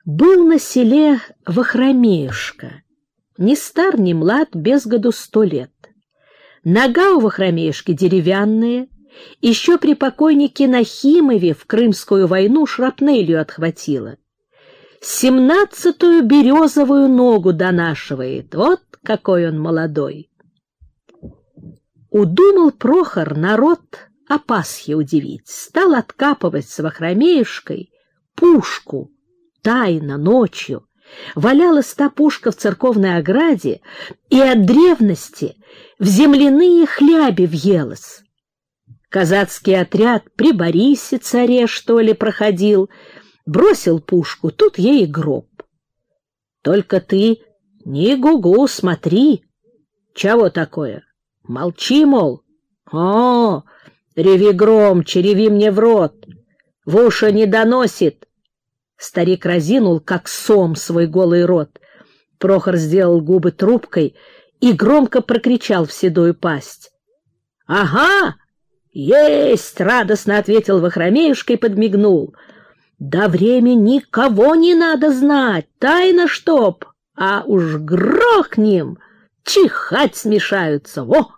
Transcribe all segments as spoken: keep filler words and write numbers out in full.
Был на селе Вахромеюшка, ни стар, ни млад, без году сто лет. Нога у Вахромеюшки деревянная, еще при покойнике Нахимове в Крымскую войну шрапнелью отхватила. Семнадцатую березовую ногу донашивает, вот какой он молодой. Удумал Прохор народ о Пасхе удивить, стал откапывать с Вахромеюшкой пушку, тайно, ночью. Валялась та пушка в церковной ограде и от древности в земляные хляби въелась. Казацкий отряд при Борисе царе, что ли, проходил, бросил пушку, тут ей и гроб. Только ты не гугу, смотри. Чего такое? Молчи, мол. О, реви громче, реви мне в рот. В уши не доносит. Старик разинул, как сом, свой голый рот. Прохор сделал губы трубкой и громко прокричал в седую пасть. — Ага! Есть! — радостно ответил Вахромеюшка и подмигнул. — До время никого не надо знать, тайна чтоб, а уж грохнем, чихать смешаются, во!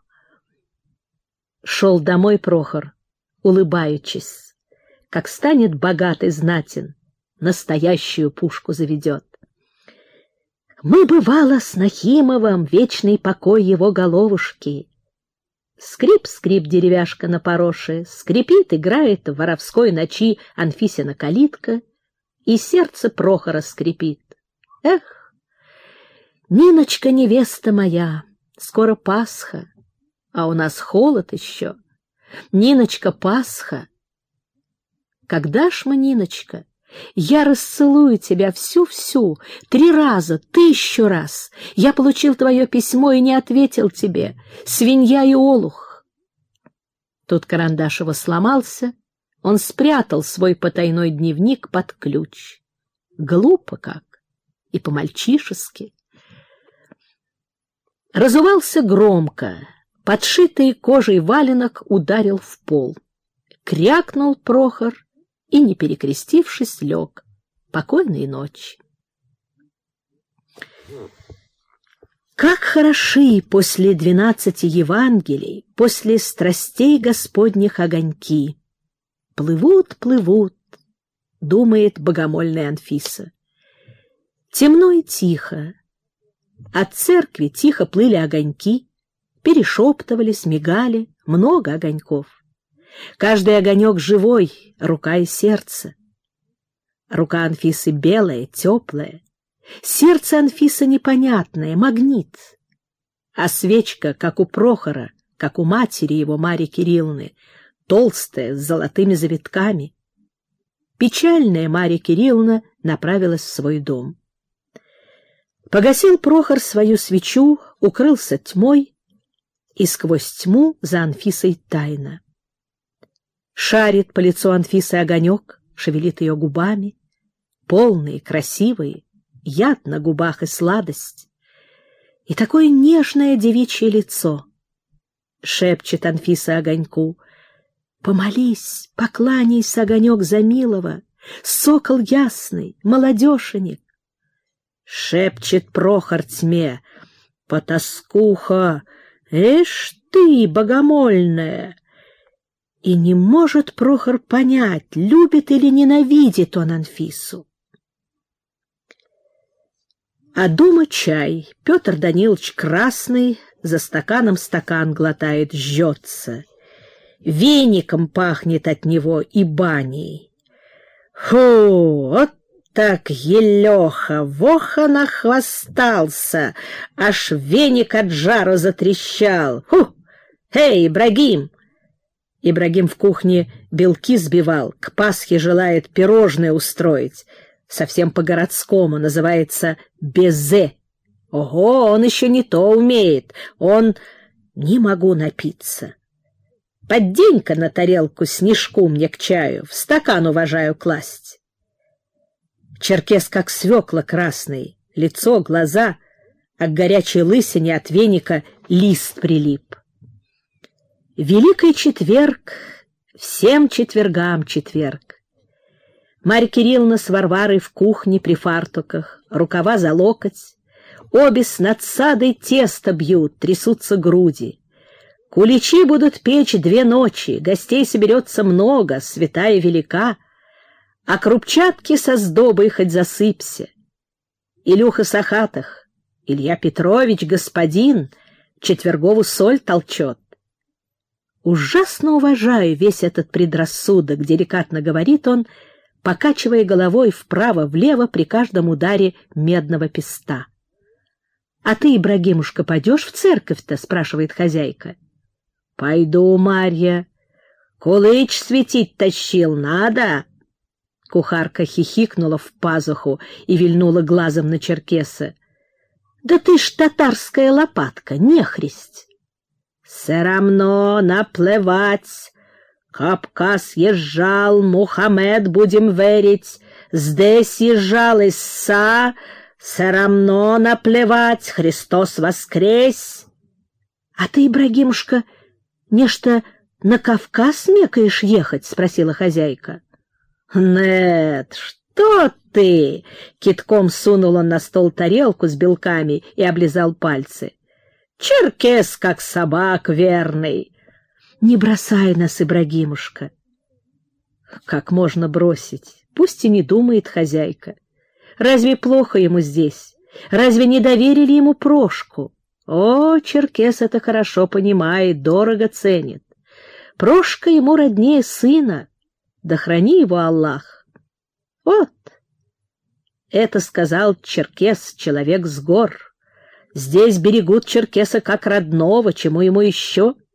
Шел домой Прохор, улыбаючись, как станет богатый знатен, настоящую пушку заведет. Мы, бывало, с Нахимовым, вечный покой его головушки. Скрип-скрип деревяшка на пороше, скрипит, играет в воровской ночи Анфисина калитка, и сердце Прохора скрипит. Эх, Ниночка, невеста моя, скоро Пасха, а у нас холод еще. Ниночка, Пасха. Когда ж мы, Ниночка? Я расцелую тебя всю-всю, три раза, тысячу раз. Я получил твое письмо и не ответил тебе. Свинья и олух. Тут карандаш его сломался, он спрятал свой потайной дневник под ключ. Глупо как и по-мальчишески. Разувался громко, подшитый кожей валенок ударил в пол. Крякнул Прохор и, не перекрестившись, лег. Покойной ночи. Как хороши после двенадцати Евангелий, после страстей Господних огоньки. Плывут, плывут, думает богомольная Анфиса. Темно и тихо. От церкви тихо плыли огоньки, перешептывались, мигали, много огоньков. Каждый огонек живой, рука и сердце. Рука Анфисы белая, теплая. Сердце Анфисы непонятное, магнит. А свечка, как у Прохора, как у матери его, Марьи Кирилловны, толстая, с золотыми завитками. Печальная Марья Кирилловна направилась в свой дом. Погасил Прохор свою свечу, укрылся тьмой, и сквозь тьму за Анфисой тайна. Шарит по лицу Анфисы огонек, шевелит ее губами, полные, красивые, яд на губах и сладость, и такое нежное девичье лицо. Шепчет Анфиса огоньку: «Помолись, покланяйся, огонек, за милого, сокол ясный, молодешенек». Шепчет Прохор тьме: «Потаскуха, эш ты, богомольная!» И не может Прохор понять, любит или ненавидит он Анфису. А дома чай. Петр Данилович красный, за стаканом стакан глотает, жжется. Веником пахнет от него и баней. Фу, вот так елеха, воха нахвастался, аж веник от жару затрещал. Фу! Эй, Ибрагим! Ибрагим в кухне белки сбивал, к Пасхе желает пирожное устроить. Совсем по-городскому, называется безе. Ого, он еще не то умеет, он... Не могу напиться. Поддень-ка на тарелку снежку мне к чаю, в стакан уважаю класть. Черкес как свекла красный, лицо, глаза, а к горячей лысине от веника лист прилип. Великий четверг, всем четвергам четверг. Марья Кирилловна с Варварой в кухне при фартуках, рукава за локоть. Обе с надсадой тесто бьют, трясутся груди. Куличи будут печь две ночи, гостей соберется много, святая велика, а крупчатки со сдобой хоть засыпься. Илюха Сахатых, Илья Петрович, господин, четвергову соль толчет. Ужасно уважаю весь этот предрассудок, деликатно говорит он, покачивая головой вправо-влево при каждом ударе медного песта. — А ты, Ибрагимушка, пойдешь в церковь-то? — спрашивает хозяйка. — Пойду, Марья. Кулыч светить тащил, надо. Кухарка хихикнула в пазуху и вильнула глазом на черкеса. — Да ты ж татарская лопатка, нехристь. — Все равно наплевать. Кавказ езжал, Мухаммед, будем верить, здесь езжал Иса, все равно наплевать, Христос воскрес. — А ты, Ибрагимушка, нечто на Кавказ смекаешь ехать? — спросила хозяйка. — Нет, что ты! — китком сунул он на стол тарелку с белками и облизал пальцы. — Черкес, как собак верный. — Не бросай нас, Ибрагимушка. — Как можно бросить? Пусть и не думает хозяйка. Разве плохо ему здесь? Разве не доверили ему Прошку? О, черкес это хорошо понимает, дорого ценит. Прошка ему роднее сына. Да храни его Аллах. Вот. Это сказал черкес, человек с гор. Здесь берегут черкеса как родного, чему ему еще?